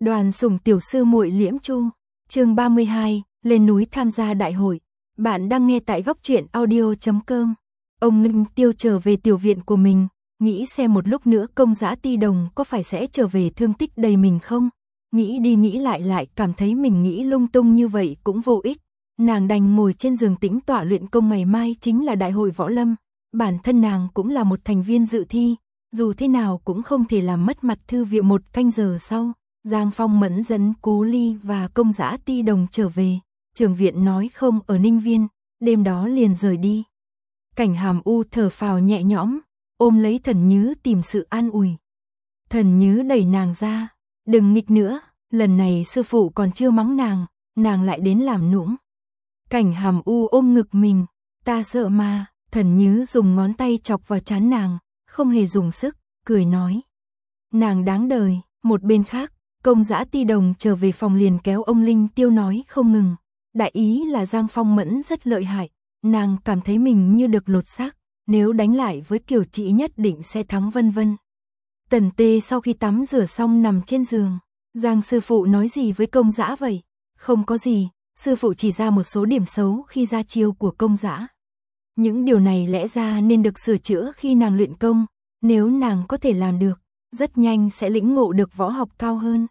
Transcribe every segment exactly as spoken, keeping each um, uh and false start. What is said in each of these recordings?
Đoàn Sủng tiểu sư muội Liễm Chu, chương ba mươi hai, lên núi tham gia đại hội. Bạn đang nghe tại góc truyện audio chấm com. Ông Linh Tiêu trở về tiểu viện của mình, nghĩ xem một lúc nữa Công Dã Ti Đồng có phải sẽ trở về thương tích đầy mình không? Nghĩ đi nghĩ lại lại cảm thấy mình nghĩ lung tung như vậy cũng vô ích. Nàng đành ngồi trên giường tĩnh tọa luyện công, ngày mai chính là đại hội võ lâm. Bản thân nàng cũng là một thành viên dự thi, dù thế nào cũng không thể làm mất mặt thư viện. Một canh giờ sau, Giang Phong Mẫn dẫn Cố Ly và Công Dã Ti Đồng trở về. Trưởng viện nói không ở Ninh Viên, đêm đó liền rời đi. Cảnh Hàm U thở phào nhẹ nhõm, ôm lấy Thần Nhứ tìm sự an ủi. Thần Nhứ đẩy nàng ra, đừng nghịch nữa, lần này sư phụ còn chưa mắng nàng, nàng lại đến làm nũng. Cảnh Hàm U ôm ngực mình, ta sợ mà. Thần Nhứ dùng ngón tay chọc vào trán nàng, không hề dùng sức, cười nói. Nàng đáng đời. Một bên khác, Công Dã Ti Đồng trở về phòng liền kéo ông Linh Tiêu nói không ngừng. Đại ý là Giang Phong Mẫn rất lợi hại, nàng cảm thấy mình như được lột xác, nếu đánh lại với Kiều Trị nhất định sẽ thắng vân vân. Tần Tê sau khi tắm rửa xong nằm trên giường. Giang sư phụ nói gì với Công Dã vậy? Không có gì, sư phụ chỉ ra một số điểm xấu khi ra chiêu của Công Dã. Những điều này lẽ ra nên được sửa chữa khi nàng luyện công, nếu nàng có thể làm được, rất nhanh sẽ lĩnh ngộ được võ học cao hơn.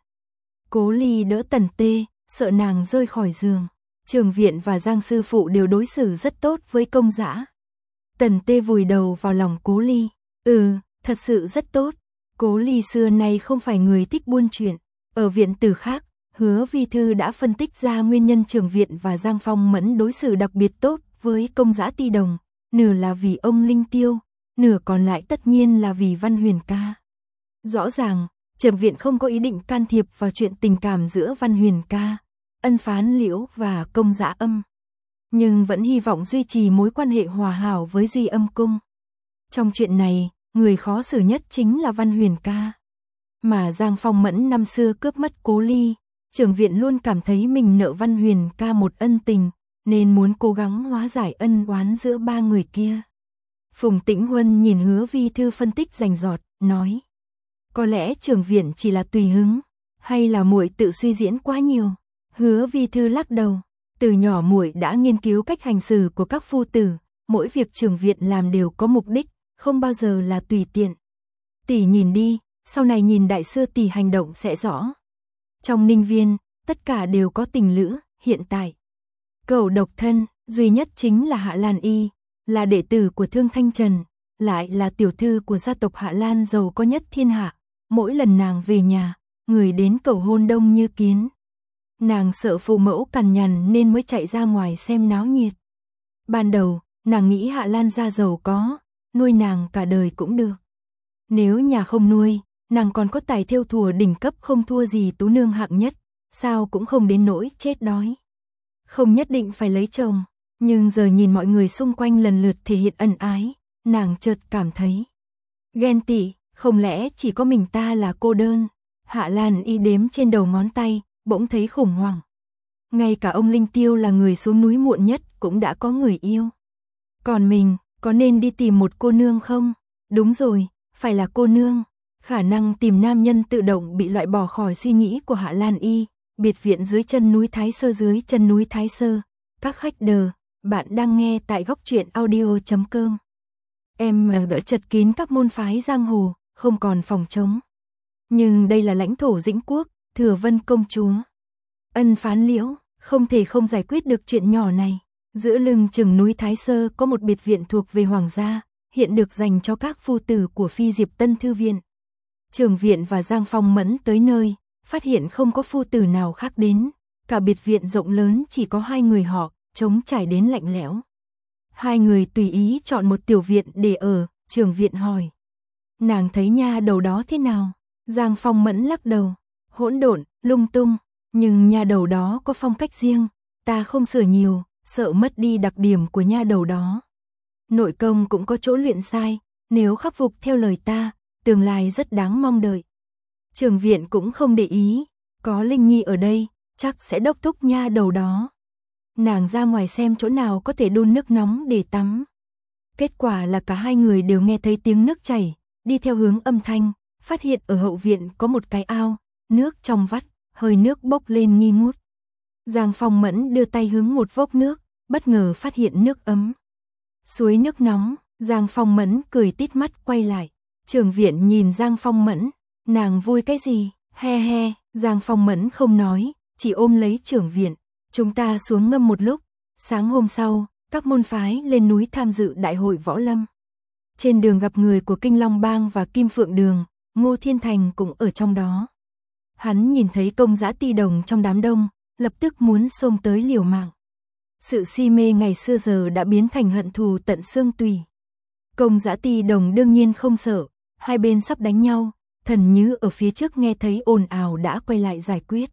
Cố Ly đỡ Tần Tê, sợ nàng rơi khỏi giường. Trường viện và Giang sư phụ đều đối xử rất tốt với Công Dã. Tần Tê vùi đầu vào lòng Cố Ly. Ừ, thật sự rất tốt. Cố Ly xưa nay không phải người thích buôn chuyện. Ở viện tử khác, Hứa Vi Thư đã phân tích ra nguyên nhân Trường viện và Giang Phong Mẫn đối xử đặc biệt tốt với Công Dã Ti Đồng, nửa là vì ông Linh Tiêu, nửa còn lại tất nhiên là vì Văn Huyền ca. Rõ ràng, Trường viện không có ý định can thiệp vào chuyện tình cảm giữa Văn Huyền ca, Ân Phán Liễu và Công Dã Âm, nhưng vẫn hy vọng duy trì mối quan hệ hòa hảo với Duy Âm cung. Trong chuyện này, người khó xử nhất chính là Văn Huyền ca. Mà Giang Phong Mẫn năm xưa cướp mất Cố Ly, Trường viện luôn cảm thấy mình nợ Văn Huyền ca một ân tình, nên muốn cố gắng hóa giải ân oán giữa ba người kia. Phùng Tĩnh Huân nhìn Hứa Vi Thư phân tích rành rọt, nói. Có lẽ Trường viện chỉ là tùy hứng, hay là muội tự suy diễn quá nhiều. Hứa Vi Thư lắc đầu, từ nhỏ muội đã nghiên cứu cách hành xử của các phu tử, mỗi việc Trường viện làm đều có mục đích, không bao giờ là tùy tiện. Tỷ nhìn đi, sau này nhìn đại sư tỷ hành động sẽ rõ. Trong Ninh Viên, tất cả đều có tình lữ, hiện tại cậu độc thân, duy nhất chính là Hạ Lan Y, là đệ tử của Thương Thanh Trần, lại là tiểu thư của gia tộc Hạ Lan giàu có nhất thiên hạ. Mỗi lần nàng về nhà, người đến cầu hôn đông như kiến. Nàng sợ phụ mẫu cằn nhằn nên mới chạy ra ngoài xem náo nhiệt. Ban đầu, nàng nghĩ Hạ Lan gia giàu có, nuôi nàng cả đời cũng được. Nếu nhà không nuôi, nàng còn có tài thêu thùa đỉnh cấp không thua gì tú nương hạng nhất, sao cũng không đến nỗi chết đói. Không nhất định phải lấy chồng, nhưng giờ nhìn mọi người xung quanh lần lượt thể hiện ân ái, nàng chợt cảm thấy ghen tị, không lẽ chỉ có mình ta là cô đơn. Hạ Lan Y đếm trên đầu ngón tay, bỗng thấy khủng hoảng. Ngay cả ông Linh Tiêu là người xuống núi muộn nhất cũng đã có người yêu. Còn mình, có nên đi tìm một cô nương không? Đúng rồi, phải là cô nương. Khả năng tìm nam nhân tự động bị loại bỏ khỏi suy nghĩ của Hạ Lan Y. Biệt viện dưới chân núi Thái Sơ, dưới chân núi Thái Sơ. Các khách đờ, bạn đang nghe tại góc truyện audio chấm com. Em đã chật kín các môn phái giang hồ, không còn phòng trống. Nhưng đây là lãnh thổ Dĩnh Quốc, Thừa Vân công chúa. Ân Phán Liễu, không thể không giải quyết được chuyện nhỏ này. Giữa lưng chừng núi Thái Sơ có một biệt viện thuộc về hoàng gia, hiện được dành cho các phu tử của Phi Diệp Tân Thư Viện. Trường viện và Giang Phong Mẫn tới nơi, phát hiện không có phu tử nào khác đến, cả biệt viện rộng lớn chỉ có hai người họ, trống trải đến lạnh lẽo. Hai người tùy ý chọn một tiểu viện để ở, Trường viện hỏi. Nàng thấy nha đầu đó thế nào? Giang Phong Mẫn lắc đầu, hỗn độn, lung tung, nhưng nha đầu đó có phong cách riêng, ta không sửa nhiều, sợ mất đi đặc điểm của nha đầu đó. Nội công cũng có chỗ luyện sai, nếu khắc phục theo lời ta, tương lai rất đáng mong đợi. Trường viện cũng không để ý, có Linh Nhi ở đây, chắc sẽ đốc thúc nha đầu đó. Nàng ra ngoài xem chỗ nào có thể đun nước nóng để tắm. Kết quả là cả hai người đều nghe thấy tiếng nước chảy, đi theo hướng âm thanh, phát hiện ở hậu viện có một cái ao, nước trong vắt, hơi nước bốc lên nghi ngút. Giang Phong Mẫn đưa tay hướng một vốc nước, bất ngờ phát hiện nước ấm. Suối nước nóng, Giang Phong Mẫn cười tít mắt quay lại. Trưởng viện nhìn Giang Phong Mẫn, nàng vui cái gì, he he, Giang Phong Mẫn không nói, chỉ ôm lấy trưởng viện. Chúng ta xuống ngâm một lúc, sáng hôm sau, các môn phái lên núi tham dự đại hội võ lâm. Trên đường gặp người của Kinh Long Bang và Kim Phượng Đường, Ngô Thiên Thành cũng ở trong đó. Hắn nhìn thấy Công Dã Ti Đồng trong đám đông, lập tức muốn xông tới liều mạng. Sự si mê ngày xưa giờ đã biến thành hận thù tận xương tủy. Công Dã Ti Đồng đương nhiên không sợ, hai bên sắp đánh nhau, Thần Như ở phía trước nghe thấy ồn ào đã quay lại giải quyết.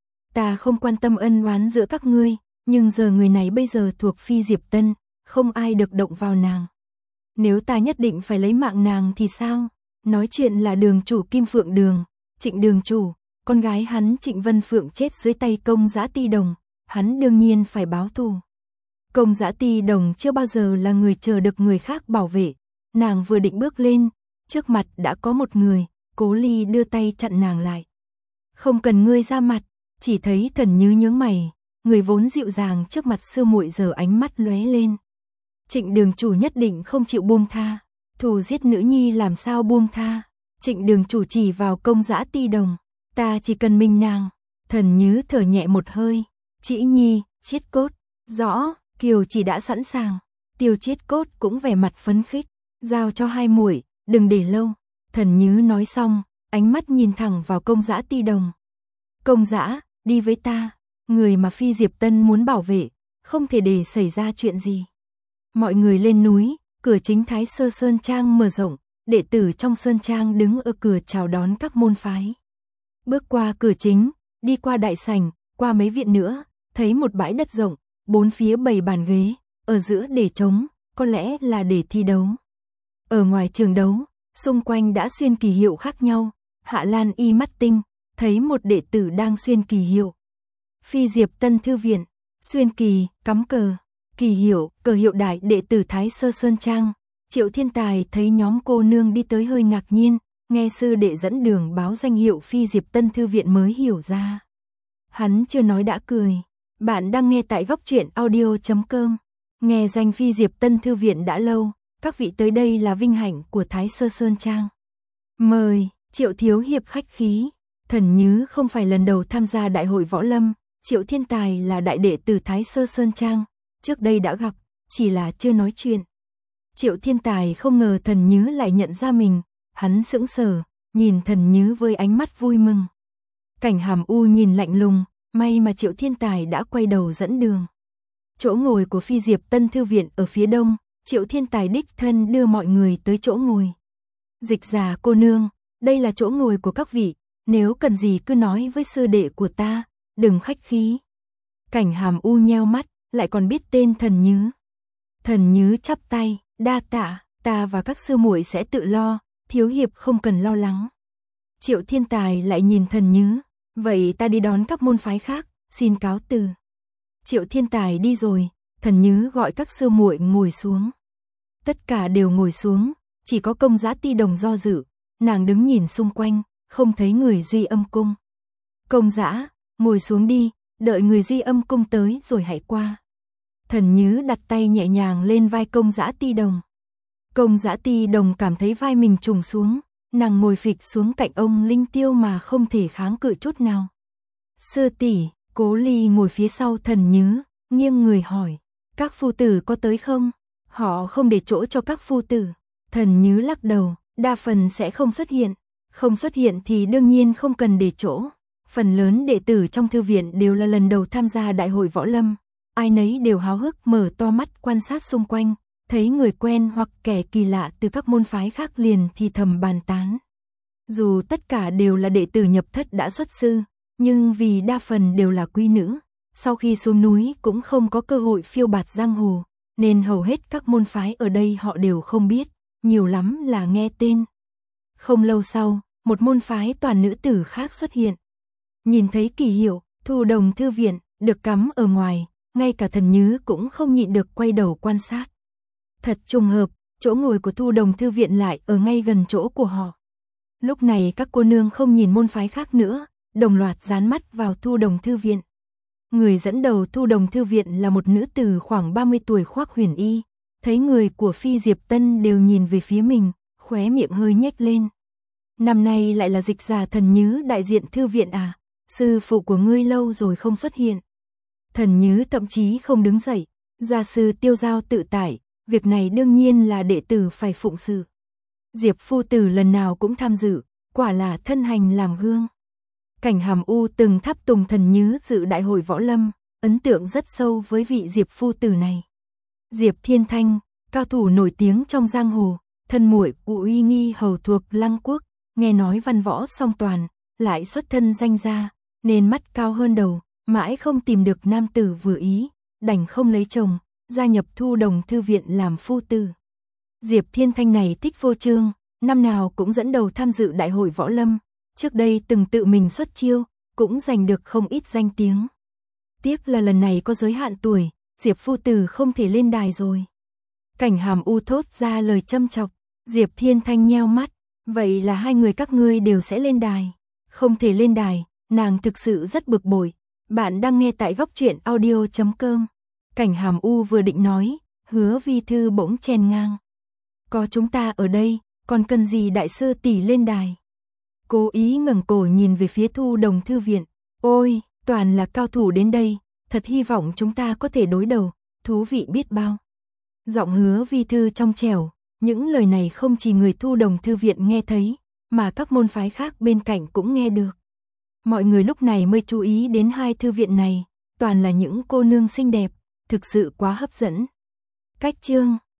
Ta không quan tâm ân oán giữa các ngươi, nhưng giờ người này bây giờ thuộc Phi Diệp Tân, không ai được động vào nàng. Nếu ta nhất định phải lấy mạng nàng thì sao? Nói chuyện là đường chủ Kim Phượng Đường, Trịnh đường chủ, con gái hắn Trịnh Vân Phượng chết dưới tay Công Dã Ti Đồng, hắn đương nhiên phải báo thù. Công Dã Ti Đồng chưa bao giờ là người chờ được người khác bảo vệ, nàng vừa định bước lên, trước mặt đã có một người, Cố Ly đưa tay chặn nàng lại. Không cần ngươi ra mặt, chỉ thấy Thần Như nhướng mày, người vốn dịu dàng trước mặt sư muội giờ ánh mắt lóe lên. Trịnh đường chủ nhất định không chịu buông tha, thù giết nữ nhi làm sao buông tha. Trịnh đường chủ chỉ vào Công Dã Ti Đồng, ta chỉ cần minh nàng. Thần Như thở nhẹ một hơi, Chỉ Nhi, Chiết Cốt, rõ, Kiều chỉ đã sẵn sàng. Tiêu Chiết Cốt cũng vẻ mặt phấn khích, giao cho hai muội, đừng để lâu. Thần Như nói xong, ánh mắt nhìn thẳng vào Công Dã Ti Đồng. Công Dã, đi với ta, người mà Phi Diệp Tân muốn bảo vệ, không thể để xảy ra chuyện gì. Mọi người lên núi, cửa chính Thái Sơ Sơn Trang mở rộng, đệ tử trong Sơn Trang đứng ở cửa chào đón các môn phái. Bước qua cửa chính, đi qua đại sảnh, qua mấy viện nữa, thấy một bãi đất rộng, bốn phía bày bàn ghế, ở giữa để trống, có lẽ là để thi đấu. Ở ngoài trường đấu, xung quanh đã xuyên kỳ hiệu khác nhau, Hạ Lan y mắt tinh, thấy một đệ tử đang xuyên kỳ hiệu. Phi Diệp Tân Thư Viện, xuyên kỳ, cắm cờ, kỳ hiệu, cờ hiệu đại đệ tử Thái Sơ Sơn Trang. Triệu Thiên Tài thấy nhóm cô nương đi tới hơi ngạc nhiên, nghe sư đệ dẫn đường báo danh hiệu Phi Diệp Tân Thư Viện mới hiểu ra. Hắn chưa nói đã cười. Bạn đang nghe tại góc truyện audio chấm com. Nghe danh Phi Diệp Tân Thư Viện đã lâu, các vị tới đây là vinh hạnh của Thái Sơ Sơn Trang. Mời, Triệu Thiếu Hiệp khách khí. Thần Như không phải lần đầu tham gia đại hội võ lâm, Triệu Thiên Tài là đại đệ tử Thái Sơ Sơn Trang, trước đây đã gặp, chỉ là chưa nói chuyện. Triệu Thiên Tài không ngờ Thần Như lại nhận ra mình, hắn sững sờ, nhìn Thần Như với ánh mắt vui mừng. Cảnh Hàm U nhìn lạnh lùng, may mà Triệu Thiên Tài đã quay đầu dẫn đường. Chỗ ngồi của Phi Diệp Tân Thư Viện ở phía đông, Triệu Thiên Tài đích thân đưa mọi người tới chỗ ngồi. Dịch Giả cô nương, đây là chỗ ngồi của các vị, nếu cần gì cứ nói với sư đệ của ta, đừng khách khí. Cảnh Hàm U nheo mắt, lại còn biết tên Thần Như. Thần Như chắp tay, đa tạ, ta và các sư muội sẽ tự lo, thiếu hiệp không cần lo lắng. Triệu Thiên Tài lại nhìn Thần Như, vậy ta đi đón các môn phái khác, xin cáo từ. Triệu Thiên Tài đi rồi, Thần Như gọi các sư muội ngồi xuống. Tất cả đều ngồi xuống, chỉ có Công Dã Ti Đồng do dự, nàng đứng nhìn xung quanh, không thấy người Duy Âm Cung. Công Dã, ngồi xuống đi, đợi người Duy Âm Cung tới rồi hãy qua. Thần Như đặt tay nhẹ nhàng lên vai Công Dã Ti Đồng. Công Dã Ti Đồng cảm thấy vai mình trùng xuống, nàng ngồi phịch xuống cạnh ông Linh Tiêu mà không thể kháng cự chút nào. Sư tỷ, Cố Ly ngồi phía sau Thần Như, nghiêng người hỏi, các phu tử có tới không? Họ không để chỗ cho các phu tử. Thần Như lắc đầu, đa phần sẽ không xuất hiện, không xuất hiện thì đương nhiên không cần để chỗ. Phần lớn đệ tử trong thư viện đều là lần đầu tham gia đại hội võ lâm, ai nấy đều háo hức mở to mắt quan sát xung quanh, thấy người quen hoặc kẻ kỳ lạ từ các môn phái khác liền thì thầm bàn tán. Dù tất cả đều là đệ tử nhập thất đã xuất sư, nhưng vì đa phần đều là quý nữ, sau khi xuống núi cũng không có cơ hội phiêu bạt giang hồ, nên hầu hết các môn phái ở đây họ đều không biết, nhiều lắm là nghe tên. Không lâu sau, một môn phái toàn nữ tử khác xuất hiện. Nhìn thấy kỳ hiệu, Thu Đồng Thư Viện, được cắm ở ngoài, ngay cả Thần Như cũng không nhịn được quay đầu quan sát. Thật trùng hợp, chỗ ngồi của Thu Đồng Thư Viện lại ở ngay gần chỗ của họ. Lúc này các cô nương không nhìn môn phái khác nữa, đồng loạt dán mắt vào Thu Đồng Thư Viện. Người dẫn đầu Thu Đồng Thư Viện là một nữ tử khoảng ba mươi tuổi khoác huyền y, thấy người của Phi Diệp Tân đều nhìn về phía mình, khóe miệng hơi nhếch lên. Năm nay lại là Dịch Giả Thần Nhứ đại diện thư viện à, sư phụ của ngươi lâu rồi không xuất hiện. Thần Nhứ thậm chí không đứng dậy, gia sư Tiêu Giao tự tại, việc này đương nhiên là đệ tử phải phụng sự. Diệp phu tử lần nào cũng tham dự, quả là thân hành làm gương. Cảnh Hàm U từng tháp tùng Thần Nhứ dự đại hội võ lâm, ấn tượng rất sâu với vị Diệp phu tử này. Diệp Thiên Thanh, cao thủ nổi tiếng trong giang hồ, thân muội của uy nghi hầu thuộc Lăng Quốc, nghe nói văn võ song toàn, lại xuất thân danh gia, nên mắt cao hơn đầu, mãi không tìm được nam tử vừa ý, đành không lấy chồng, gia nhập Thu Đồng Thư Viện làm phu tử. Diệp Thiên Thanh này thích phô trương, năm nào cũng dẫn đầu tham dự đại hội võ lâm, trước đây từng tự mình xuất chiêu, cũng giành được không ít danh tiếng. Tiếc là lần này có giới hạn tuổi, Diệp phu tử không thể lên đài rồi. Cảnh Hàm U thốt ra lời châm chọc, Diệp Thiên Thanh nheo mắt, vậy là hai người các ngươi đều sẽ lên đài. Không thể lên đài, nàng thực sự rất bực bội. Bạn đang nghe tại góc truyện audio chấm com. Cảnh Hàm U vừa định nói, Hứa Vi Thư bỗng chen ngang. Có chúng ta ở đây, còn cần gì đại sư tỷ lên đài? Cố ý ngẩng cổ nhìn về phía Thu Đồng Thư Viện. Ôi, toàn là cao thủ đến đây, thật hy vọng chúng ta có thể đối đầu, thú vị biết bao. Giọng Hứa Vi Thư trong trẻo, những lời này không chỉ người Thu Đồng Thư Viện nghe thấy, mà các môn phái khác bên cạnh cũng nghe được. Mọi người lúc này mới chú ý đến hai thư viện này, toàn là những cô nương xinh đẹp, thực sự quá hấp dẫn. Cách chương